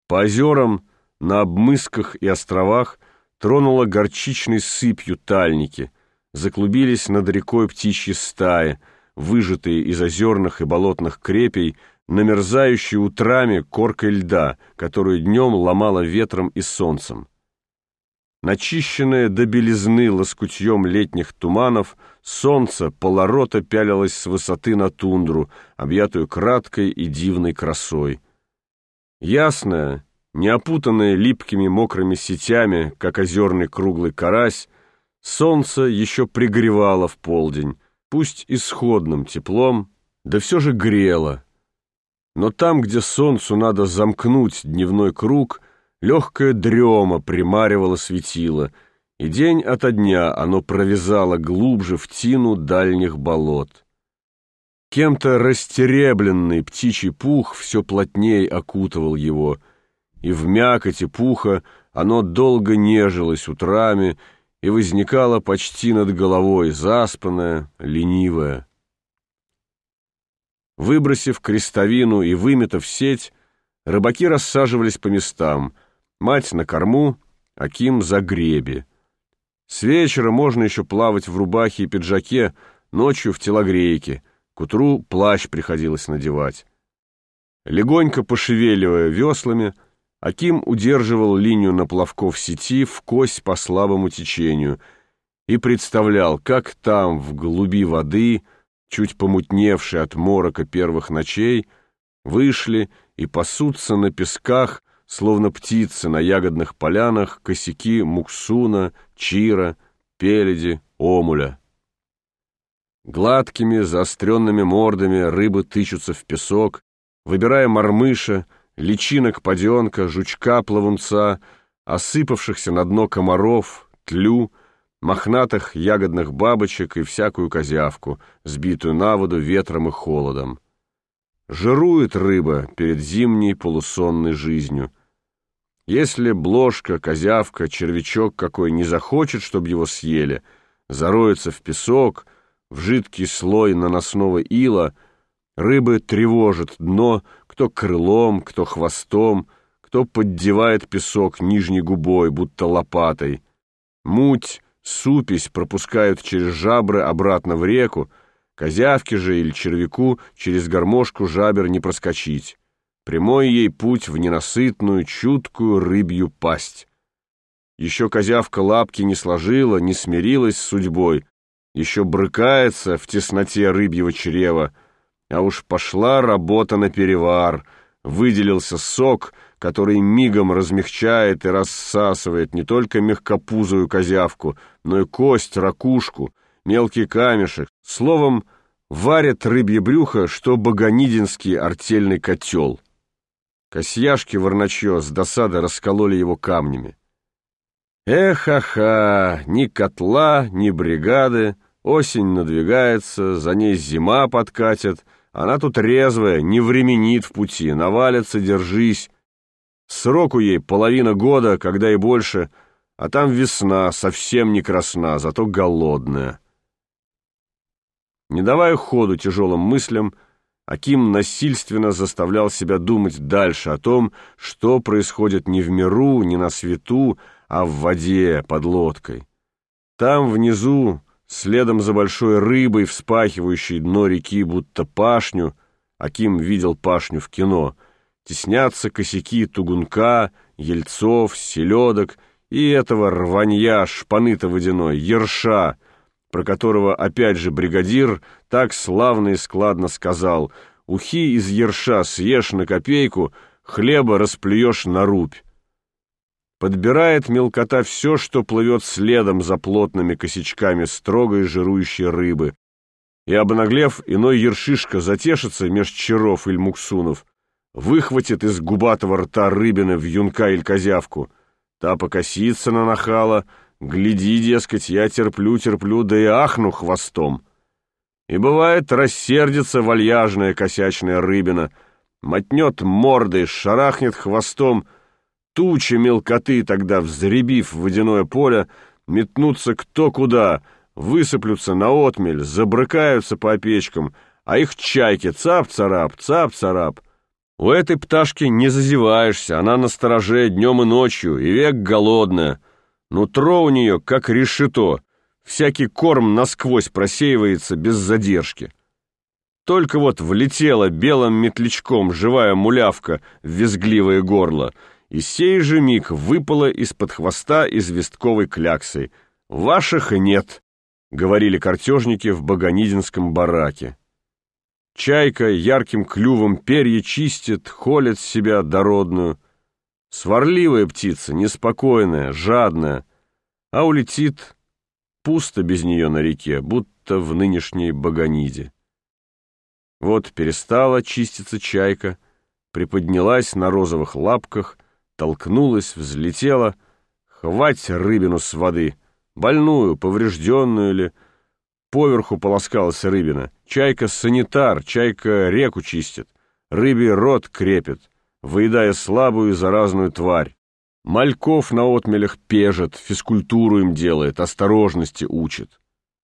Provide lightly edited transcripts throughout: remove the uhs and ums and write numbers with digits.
По озерам, на обмысках и островах тронуло горчичной сыпью тальники, заклубились над рекой птичьи стаи, выжатые из озерных и болотных крепей, намерзающие утрами коркой льда, которую днем ломало ветром и солнцем. Начищенное до белизны лоскутьем летних туманов, солнце полорота пялилось с высоты на тундру, объятую краткой и дивной красой. Ясное, не опутанное липкими мокрыми сетями, как озерный круглый карась, солнце еще пригревало в полдень, пусть исходным теплом, да все же грело. Но там, где солнцу надо замкнуть дневной круг, легкая дрема примаривала светило, и день ото дня оно провязало глубже в тину дальних болот. Кем-то растеребленный птичий пух все плотней окутывал его, и в мякоти пуха оно долго нежилось утрами и возникало почти над головой, заспанное, ленивое. Выбросив крестовину и выметав сеть, рыбаки рассаживались по местам, мать на корму, Аким за греби. С вечера можно еще плавать в рубахе и пиджаке, ночью в телогрейке, к утру плащ приходилось надевать. Легонько пошевеливая веслами, Аким удерживал линию наплавков сети вкось по слабому течению и представлял, как там, в глуби воды, чуть помутневшие от морока первых ночей, вышли и пасутся на песках, словно птицы на ягодных полянах, косяки муксуна, чира, пеледи, омуля. Гладкими, заостренными мордами рыбы тычутся в песок, выбирая мормыша, личинок паденка, жучка-плавунца, осыпавшихся на дно комаров, тлю, мохнатых ягодных бабочек и всякую козявку, сбитую на воду ветром и холодом. Жирует рыба перед зимней полусонной жизнью. Если блошка, козявка, червячок какой не захочет, чтобы его съели, зароется в песок, в жидкий слой наносного ила, рыбы тревожат дно, кто крылом, кто хвостом, кто поддевает песок нижней губой, будто лопатой. Муть, супесь пропускают через жабры обратно в реку, козявке же или червяку через гармошку жабер не проскочить. Прямой ей путь в ненасытную, чуткую рыбью пасть. Еще козявка лапки не сложила, не смирилась с судьбой, еще брыкается в тесноте рыбьего чрева, а уж пошла работа на перевар, выделился сок, который мигом размягчает и рассасывает не только мягкопузую козявку, но и кость, ракушку, мелкий камешек, словом, варят рыбье брюхо, что богонидинский артельный котел. Косьяшки ворначье с досады раскололи его камнями. Эх-ха-ха, ни котла, ни бригады, осень надвигается, за ней зима подкатит, она тут резвая, не временит в пути, навалится, держись. Сроку ей половина года, когда и больше, а там весна, совсем не красна, зато голодная. Не давая ходу тяжелым мыслям, Аким насильственно заставлял себя думать дальше о том, что происходит не в миру, не на свету, а в воде под лодкой. Там внизу, следом за большой рыбой, вспахивающей дно реки, будто пашню, Аким видел пашню в кино, теснятся косяки тугунка, ельцов, селедок и этого рванья шпаны-то водяной, ерша, про которого опять же бригадир так славно и складно сказал: «Ухи из ерша съешь на копейку, хлеба расплюешь на рубь». Подбирает мелкота все, что плывет следом за плотными косячками строгой жирующей рыбы, и, обнаглев, иной ершишка затешится меж черов или муксунов, выхватит из губатого рта рыбины вьюнка или козявку, та покосится на нахала, гляди, дескать, я терплю, да и ахну хвостом. И бывает, рассердится вальяжная косячная рыбина, мотнет мордой, шарахнет хвостом, тучи мелкоты тогда, взребив водяное поле, метнутся кто куда, высыплются на отмель, забрыкаются по опечкам, а их чайки цап-царап, цап-царап. У этой пташки не зазеваешься, она настороже днем и ночью, и век голодная. Нутро у нее, как решето, всякий корм насквозь просеивается без задержки. Только вот влетела белым метлячком живая мулявка в визгливое горло, и сей же миг выпала из-под хвоста известковой кляксой. «Ваших нет», — говорили картежники в Богонидинском бараке. Чайка ярким клювом перья чистит, холит себя дородную. Сварливая птица, неспокойная, жадная, а улетит пусто без нее на реке, будто в нынешней Богониде. Вот перестала чиститься чайка, приподнялась на розовых лапках, толкнулась, взлетела. Хвать рыбину с воды, больную, поврежденную ли. Поверху полоскалась рыбина. Чайка санитар, чайка реку чистит, рыбий рот крепит, выедая слабую заразную тварь. Мальков на отмелях пежет, физкультуру им делает, осторожности учит.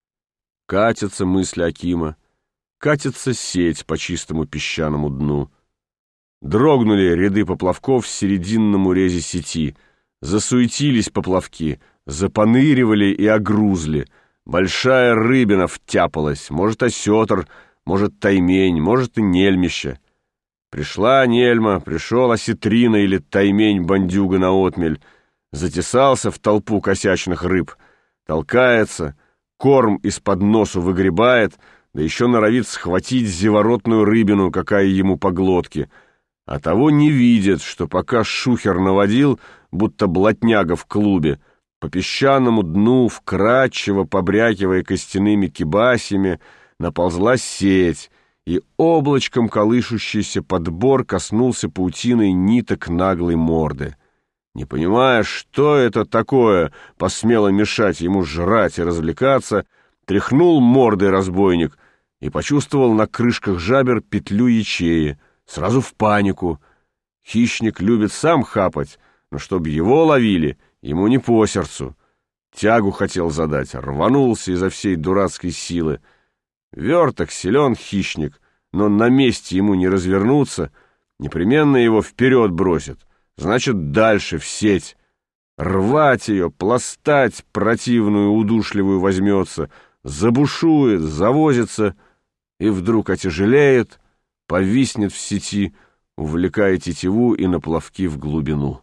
Катятся мысли Акима, катится сеть по чистому песчаному дну. Дрогнули ряды поплавков в серединном урезе сети, засуетились поплавки, запоныривали и огрузли. Большая рыбина втяпалась, может, осетр, может, таймень, может, и нельмище. Пришла нельма, пришел осетрина или таймень-бандюга на отмель, затесался в толпу косячных рыб, толкается, корм из-под носу выгребает, да еще норовит схватить зеворотную рыбину, какая ему по глотке, а того не видит, что пока шухер наводил, будто блатняга в клубе, по песчаному дну, вкрадчиво побрякивая костяными кибасями, наползла сеть, и облачком колышущийся подбор коснулся паутиной ниток наглой морды. Не понимая, что это такое, посмело мешать ему жрать и развлекаться, тряхнул мордой разбойник и почувствовал на крышках жабер петлю ячеи, сразу в панику. Хищник любит сам хапать, но чтоб его ловили, ему не по сердцу. Тягу хотел задать, рванулся изо всей дурацкой силы. Верток силен хищник, но на месте ему не развернуться, непременно его вперед бросит, значит, дальше в сеть. Рвать ее, пластать противную удушливую возьмется, забушует, завозится и вдруг отяжелеет, повиснет в сети, увлекая тетиву и наплавки в глубину.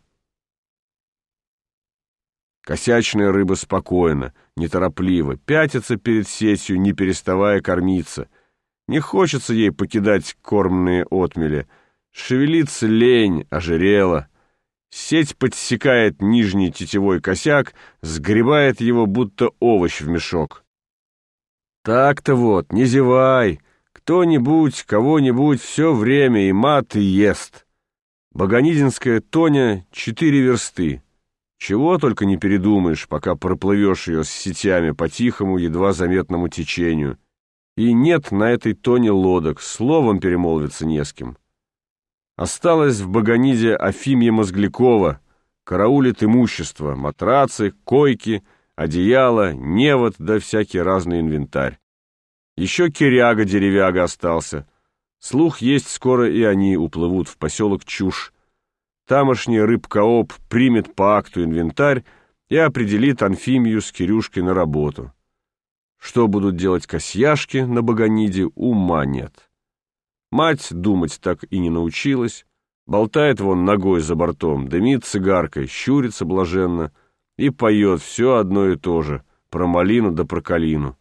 Косячная рыба спокойно, неторопливо, пятится перед сетью, не переставая кормиться. Не хочется ей покидать кормные отмели. Шевелиться лень, ожирела. Сеть подсекает нижний тетевой косяк, сгребает его, будто овощ в мешок. Так-то вот, не зевай. Кто-нибудь, кого-нибудь все время и мат и ест. Богонидинская тоня 4 версты. Чего только не передумаешь, пока проплывешь ее с сетями по тихому, едва заметному течению. И нет на этой тоне лодок, словом перемолвиться не с кем. Осталось в Богониде Афимья Мозглякова, караулит имущество, матрацы, койки, одеяло, невод да всякий разный инвентарь. Еще Киряга-деревяга остался. Слух есть, скоро и они уплывут в поселок Чушь. Тамошний рыбкооп примет по акту инвентарь и определит Анфимию с Кирюшкой на работу. Что будут делать косьяшки на Богониде, ума нет. Мать думать так и не научилась, болтает вон ногой за бортом, дымит цигаркой, щурится блаженно и поет все одно и то же, про малину да про калину.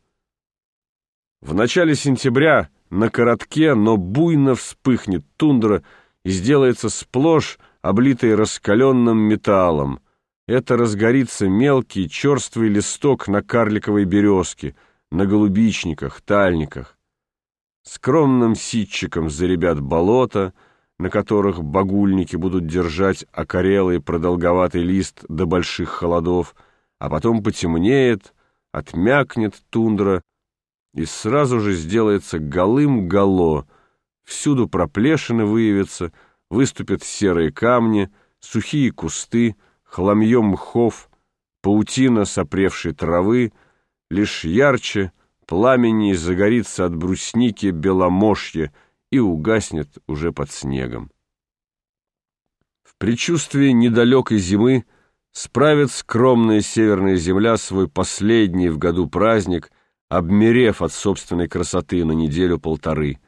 В начале сентября на коротке, но буйно вспыхнет тундра и сделается сплошь облитой раскаленным металлом. Это разгорится мелкий черствый листок на карликовой березке, на голубичниках, тальниках. Скромным ситчиком заребят болота, на которых багульники будут держать окорелый продолговатый лист до больших холодов, а потом потемнеет, отмякнет тундра, и сразу же сделается голым-гало, всюду проплешины выявятся, выступят серые камни, сухие кусты, хламье мхов, паутина сопревшей травы, лишь ярче пламени загорится от брусники беломошье и угаснет уже под снегом. предчувствии недалекой зимы справит скромная северная земля свой последний в году праздник, обмерев от собственной красоты на неделю-полторы.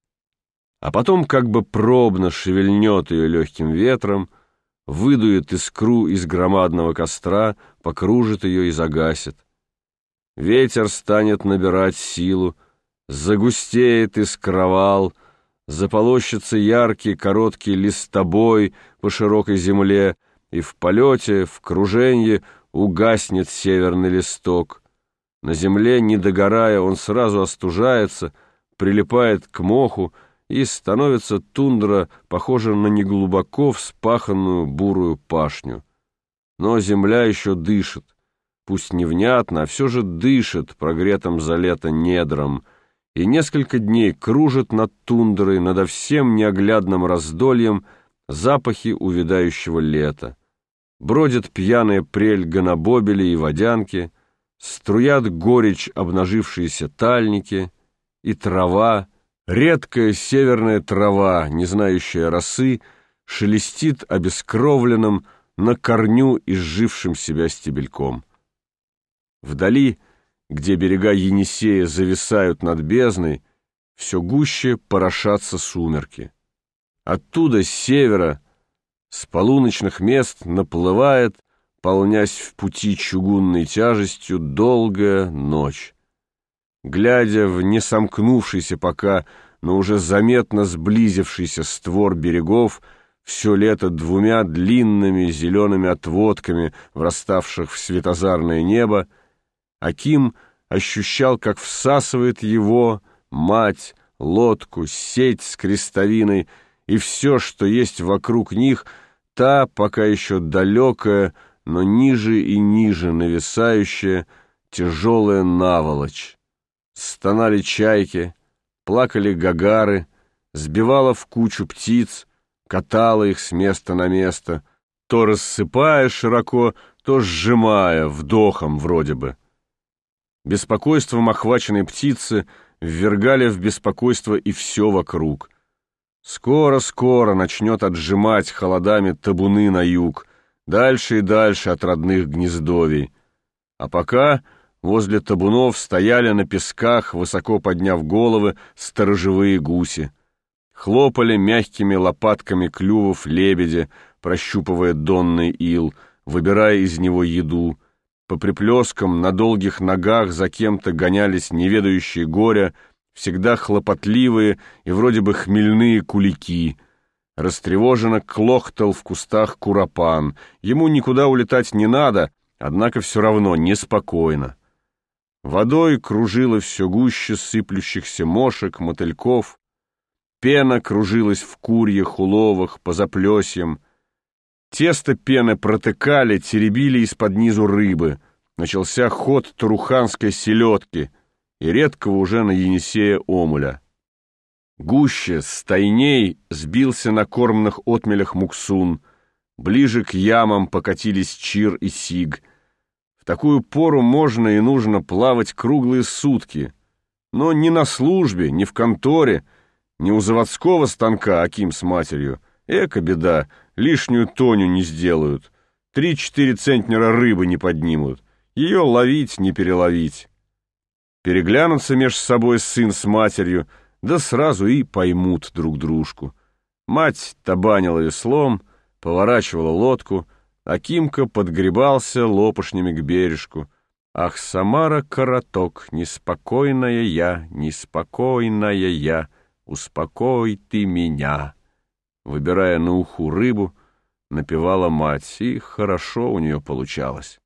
А потом как бы пробно шевельнет ее легким ветром, выдует искру из громадного костра, покружит ее и загасит. Ветер станет набирать силу, загустеет искровал, заполощется яркий короткий листобой по широкой земле, и в полете, в круженье угаснет северный листок. На земле, не догорая, он сразу остужается, прилипает к моху, и становится тундра похожа на неглубоко вспаханную бурую пашню. Но земля еще дышит, пусть невнятно, а все же дышит прогретым за лето недром, и несколько дней кружит над тундрой, надо всем неоглядным раздольем запахи увядающего лета. Бродят пьяные прель гонобобели и водянки, струят горечь обнажившиеся тальники, и трава, редкая северная трава, не знающая росы, шелестит обескровленным, на корню изжившим себя стебельком. Вдали, где берега Енисея зависают над бездной, все гуще порошатся сумерки. Оттуда, с севера, с полуночных мест наплывает, полнясь в пути чугунной тяжестью, долгая ночь. Глядя в несомкнувшийся пока, но уже заметно сблизившийся створ берегов, все лето двумя длинными зелеными отводками, враставших в светозарное небо, Аким ощущал, как всасывает его, мать, лодку, сеть с крестовиной и все, что есть вокруг них, та, пока еще далекая, но ниже и ниже нависающая, тяжелая наволочь. Стонали чайки, плакали гагары, сбивала в кучу птиц, катала их с места на место, то рассыпая широко, то сжимая, вдохом вроде бы. Беспокойством охваченной птицы ввергали в беспокойство и все вокруг. Скоро-скоро начнет отжимать холодами табуны на юг, дальше и дальше от родных гнездовий. А пока возле табунов стояли на песках, высоко подняв головы, сторожевые гуси. Хлопали мягкими лопатками клювов лебеди, прощупывая донный ил, выбирая из него еду. По приплескам на долгих ногах за кем-то гонялись неведающие горя, всегда хлопотливые и вроде бы хмельные кулики. Растревоженно клохтал в кустах куропан. Ему никуда улетать не надо, однако все равно неспокойно. Водой кружило все гуще сыплющихся мошек, мотыльков. Пена кружилась в курьях, уловах, по заплесьям. Тесто пены протыкали, теребили из-под низу рыбы. Начался ход туруханской селедки и редкого уже на Енисея омуля. Гуще, стайней сбился на кормных отмелях муксун. Ближе к ямам покатились чир и сиг. В такую пору можно и нужно плавать круглые сутки. Но не на службе, не в конторе, не у заводского станка Аким с матерью. Эка беда, лишнюю тоню не сделают. 3-4 центнера рыбы не поднимут. Ее ловить, не переловить. Переглянутся меж собой сын с матерью, да сразу и поймут друг дружку. Мать табанила веслом, поворачивала лодку, Акимка подгребался лопушнями к бережку. Ах, Самара, короток, неспокойная я, успокой ты меня. Выбирая на уху рыбу, напевала мать, и хорошо у нее получалось.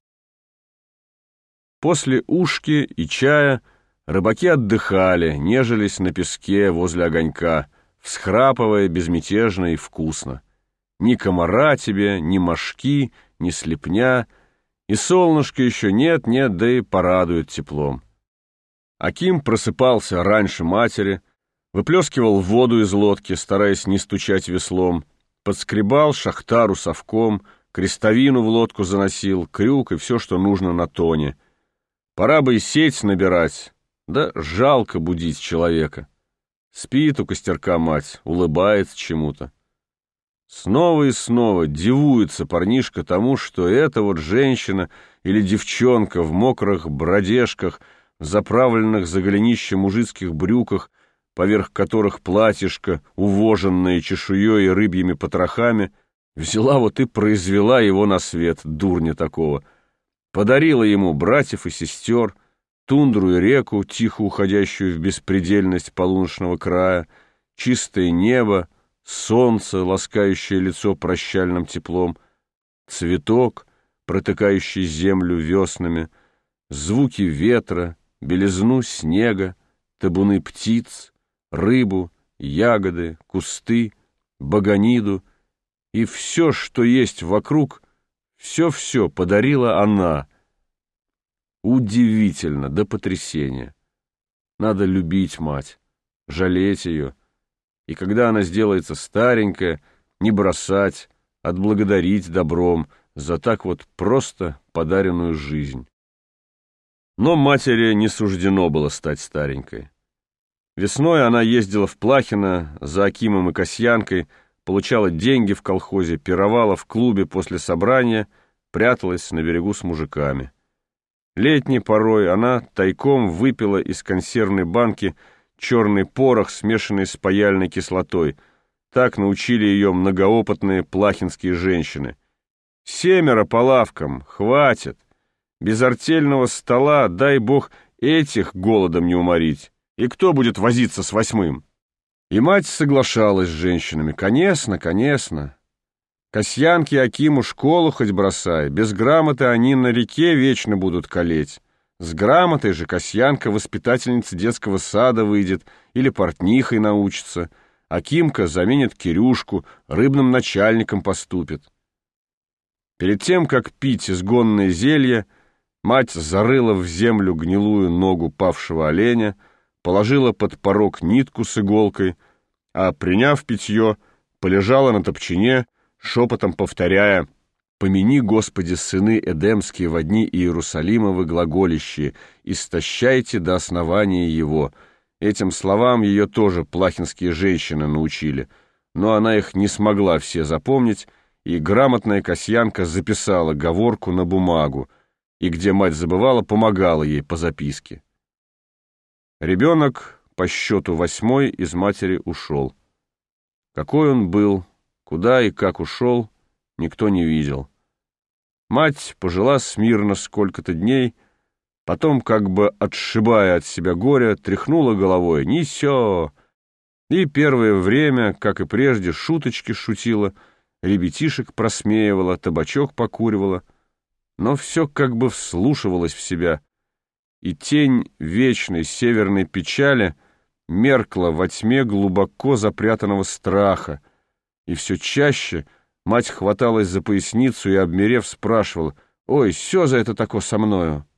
После ушки и чая рыбаки отдыхали, нежились на песке возле огонька, всхрапывая безмятежно и вкусно. Ни комара тебе, ни мошки, ни слепня, и солнышка еще нет-нет, да и порадует теплом. Аким просыпался раньше матери, выплескивал воду из лодки, стараясь не стучать веслом, подскребал шахтару совком, крестовину в лодку заносил, крюк и все, что нужно на тоне. Пора бы и сеть набирать, да жалко будить человека. Спит у костерка мать, улыбается чему-то. Снова и снова дивуется парнишка тому, что эта вот женщина или девчонка в мокрых бродежках, в заправленных за голенище мужицких брюках, поверх которых платьишко, увоженное чешуей и рыбьими потрохами, взяла вот и произвела его на свет, дурня такого. Подарила ему братьев и сестер, тундру и реку, тихо уходящую в беспредельность полуночного края, чистое небо, солнце, ласкающее лицо прощальным теплом, цветок, протыкающий землю веснами, звуки ветра, белизну снега, табуны птиц, рыбу, ягоды, кусты, баганиду и все, что есть вокруг, все-все подарила она. Удивительно, до потрясения. Надо любить мать, жалеть ее, и когда она сделается старенькая, не бросать, отблагодарить добром за так вот просто подаренную жизнь. Но матери не суждено было стать старенькой. Весной она ездила в Плахино за Акимом и Касьянкой, получала деньги в колхозе, пировала в клубе после собрания, пряталась на берегу с мужиками. Летней порой она тайком выпила из консервной банки черный порох, смешанный с паяльной кислотой. Так научили ее многоопытные плахинские женщины. 7 по лавкам, хватит. Без артельного стола, дай бог, этих голодом не уморить. И кто будет возиться с 8? И мать соглашалась с женщинами. Конечно, конечно. Касьянке и Акиму школу хоть бросай. Без грамоты они на реке вечно будут калеть. С грамотой же Касьянка воспитательница детского сада выйдет или портнихой научится. Акимка заменит Кирюшку, рыбным начальником поступит. Перед тем, как пить изгонное зелье, мать зарыла в землю гнилую ногу павшего оленя, положила под порог нитку с иголкой, а, приняв питье, полежала на топчине, шепотом повторяя: «Помяни, Господи, сыны эдемские во дни Иерусалимовы глаголищие, истощайте до основания его». Этим словам ее тоже плахинские женщины научили, но она их не смогла все запомнить, и грамотная Касьянка записала говорку на бумагу, и где мать забывала, помогала ей по записке. Ребенок по счету 8 из матери ушел. Какой он был, куда и как ушел, никто не видел. Мать пожила смирно сколько-то дней, потом, как бы отшибая от себя горе, тряхнула головой: «Не сё!» И первое время, как и прежде, шуточки шутила, ребятишек просмеивала, табачок покуривала, но все как бы вслушивалась в себя, и тень вечной северной печали меркла во тьме глубоко запрятанного страха, и все чаще мать хваталась за поясницу и, обмерев, спрашивала: «Ой, сё за это тако со мною?»